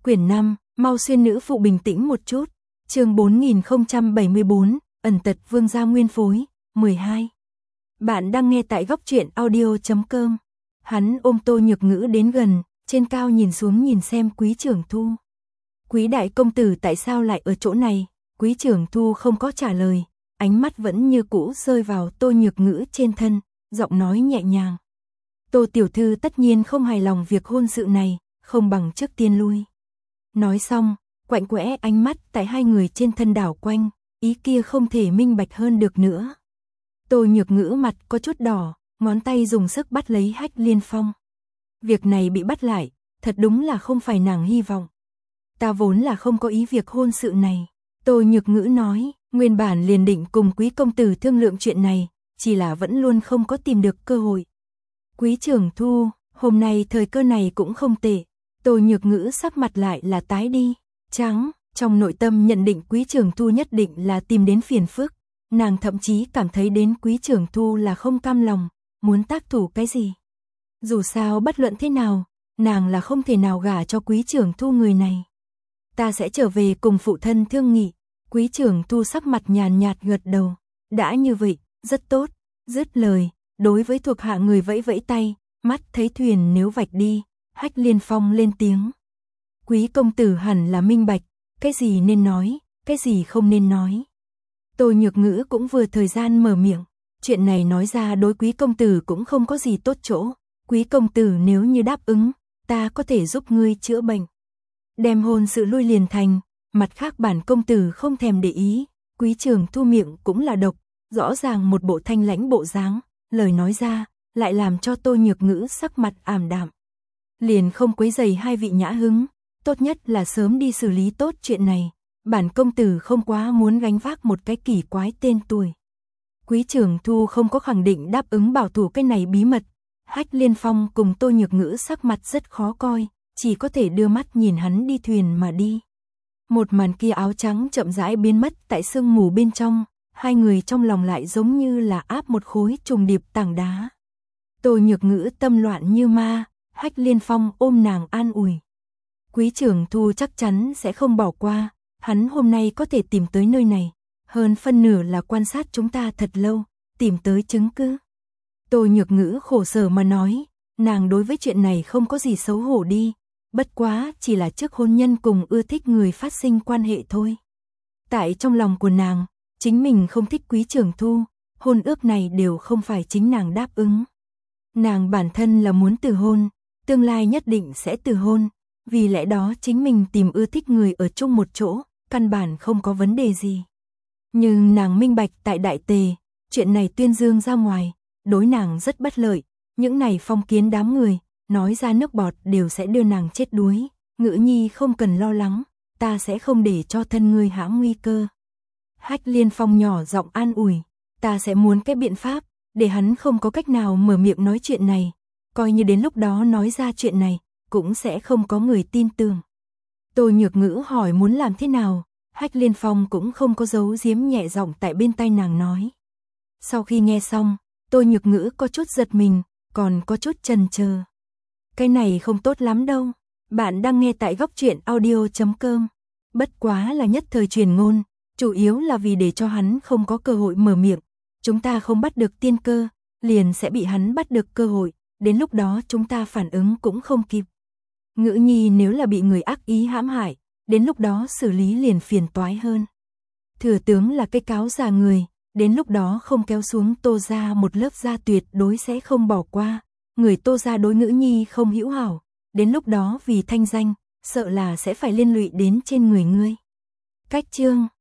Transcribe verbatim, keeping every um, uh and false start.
Quyển năm, mau xuyên nữ phụ bình tĩnh một chút. Chương bốn nghìn không trăm bảy mươi bốn, ẩn tật vương gia nguyên phối, mười hai. Bạn đang nghe tại góc truyện audio chấm com. Hắn ôm Tô Nhược Ngữ đến gần, trên cao nhìn xuống nhìn xem Quý Trưởng Thu. Quý đại công tử tại sao lại ở chỗ này? Quý Trưởng Thu không có trả lời, ánh mắt vẫn như cũ rơi vào Tô Nhược Ngữ trên thân, giọng nói nhẹ nhàng. Tô tiểu thư tất nhiên không hài lòng việc hôn sự này, không bằng trước tiên lui. Nói xong, quạnh quẽ ánh mắt tại hai người trên thân đảo quanh, ý kia không thể minh bạch hơn được nữa. Tô Nhược Ngữ mặt có chút đỏ, ngón tay dùng sức bắt lấy Hách Liên Phong. Việc này bị bắt lại, thật đúng là không phải nàng hy vọng. Ta vốn là không có ý việc hôn sự này. Tô Nhược Ngữ nói, nguyên bản liền định cùng Quý công tử thương lượng chuyện này, chỉ là vẫn luôn không có tìm được cơ hội. Quý Trưởng Thu, hôm nay thời cơ này cũng không tệ. Tô Nhược Ngữ sắc mặt lại là tái đi, trắng, trong nội tâm nhận định Quý Trưởng Thu nhất định là tìm đến phiền phức. Nàng thậm chí cảm thấy đến Quý Trưởng Thu là không cam lòng, muốn tác thủ cái gì. Dù sao bất luận thế nào, nàng là không thể nào gả cho Quý Trưởng Thu người này. Ta sẽ trở về cùng phụ thân thương nghị. Quý Trưởng Thu sắc mặt nhàn nhạt gật đầu. Đã như vậy, rất tốt. Dứt lời, đối với thuộc hạ người vẫy vẫy tay, mắt thấy thuyền nếu vạch đi, Hách Liên Phong lên tiếng. Quý công tử hẳn là minh bạch, cái gì nên nói, cái gì không nên nói. Tô Nhược Ngữ cũng vừa thời gian mở miệng, chuyện này nói ra đối Quý công tử cũng không có gì tốt chỗ. Quý công tử nếu như đáp ứng, ta có thể giúp ngươi chữa bệnh. Đem hôn sự lui liền thành, mặt khác bản công tử không thèm để ý. Quý Trưởng Thu miệng cũng là độc, rõ ràng một bộ thanh lãnh bộ dáng, lời nói ra lại làm cho Tô Nhược Ngữ sắc mặt ảm đạm. Liền không quấy rầy hai vị nhã hứng, tốt nhất là sớm đi xử lý tốt chuyện này. Bản công tử không quá muốn gánh vác một cái kỳ quái tên tuổi. Quý Trưởng Thu không có khẳng định đáp ứng bảo thủ cái này bí mật. Hách Liên Phong cùng Tô Nhược Ngữ sắc mặt rất khó coi, chỉ có thể đưa mắt nhìn hắn đi thuyền mà đi. Một màn kia áo trắng chậm rãi biến mất tại sương mù bên trong, hai người trong lòng lại giống như là áp một khối trùng điệp tảng đá. Tô Nhược Ngữ tâm loạn như ma, Hách Liên Phong ôm nàng an ủi. Quý Trưởng Thu chắc chắn sẽ không bỏ qua, hắn hôm nay có thể tìm tới nơi này, hơn phân nửa là quan sát chúng ta thật lâu, tìm tới chứng cứ. Tô Nhược Ngữ khổ sở mà nói, nàng đối với chuyện này không có gì xấu hổ đi, bất quá chỉ là trước hôn nhân cùng ưa thích người phát sinh quan hệ thôi. Tại trong lòng của nàng, chính mình không thích Quý Trưởng Thu, hôn ước này đều không phải chính nàng đáp ứng. Nàng bản thân là muốn từ hôn, tương lai nhất định sẽ từ hôn, vì lẽ đó chính mình tìm ưa thích người ở chung một chỗ, căn bản không có vấn đề gì. Nhưng nàng minh bạch tại Đại Tề, chuyện này tuyên dương ra ngoài, đối nàng rất bất lợi, những này phong kiến đám người, nói ra nước bọt đều sẽ đưa nàng chết đuối. Ngữ nhi không cần lo lắng, ta sẽ không để cho thân ngươi hãm nguy cơ. Hách Liên Phong nhỏ giọng an ủi, ta sẽ muốn cái biện pháp, để hắn không có cách nào mở miệng nói chuyện này, coi như đến lúc đó nói ra chuyện này, cũng sẽ không có người tin tưởng. Tô Nhược Ngữ hỏi muốn làm thế nào, Hách Liên Phong cũng không có giấu giếm nhẹ giọng tại bên tai nàng nói. Sau khi nghe xong, Tô Nhược Ngữ có chút giật mình, còn có chút chần chờ. Cái này không tốt lắm đâu, bạn đang nghe tại góc truyện audio chấm com. Bất quá là nhất thời truyền ngôn, chủ yếu là vì để cho hắn không có cơ hội mở miệng. Chúng ta không bắt được tiên cơ, liền sẽ bị hắn bắt được cơ hội, đến lúc đó chúng ta phản ứng cũng không kịp. Ngữ nhi nếu là bị người ác ý hãm hại, đến lúc đó xử lý liền phiền toái hơn. Thừa tướng là cái cáo già người, đến lúc đó không kéo xuống Tô gia một lớp da tuyệt đối sẽ không bỏ qua. Người Tô gia đối Ngữ nhi không hữu hảo, đến lúc đó vì thanh danh, sợ là sẽ phải liên lụy đến trên người ngươi. Cách chương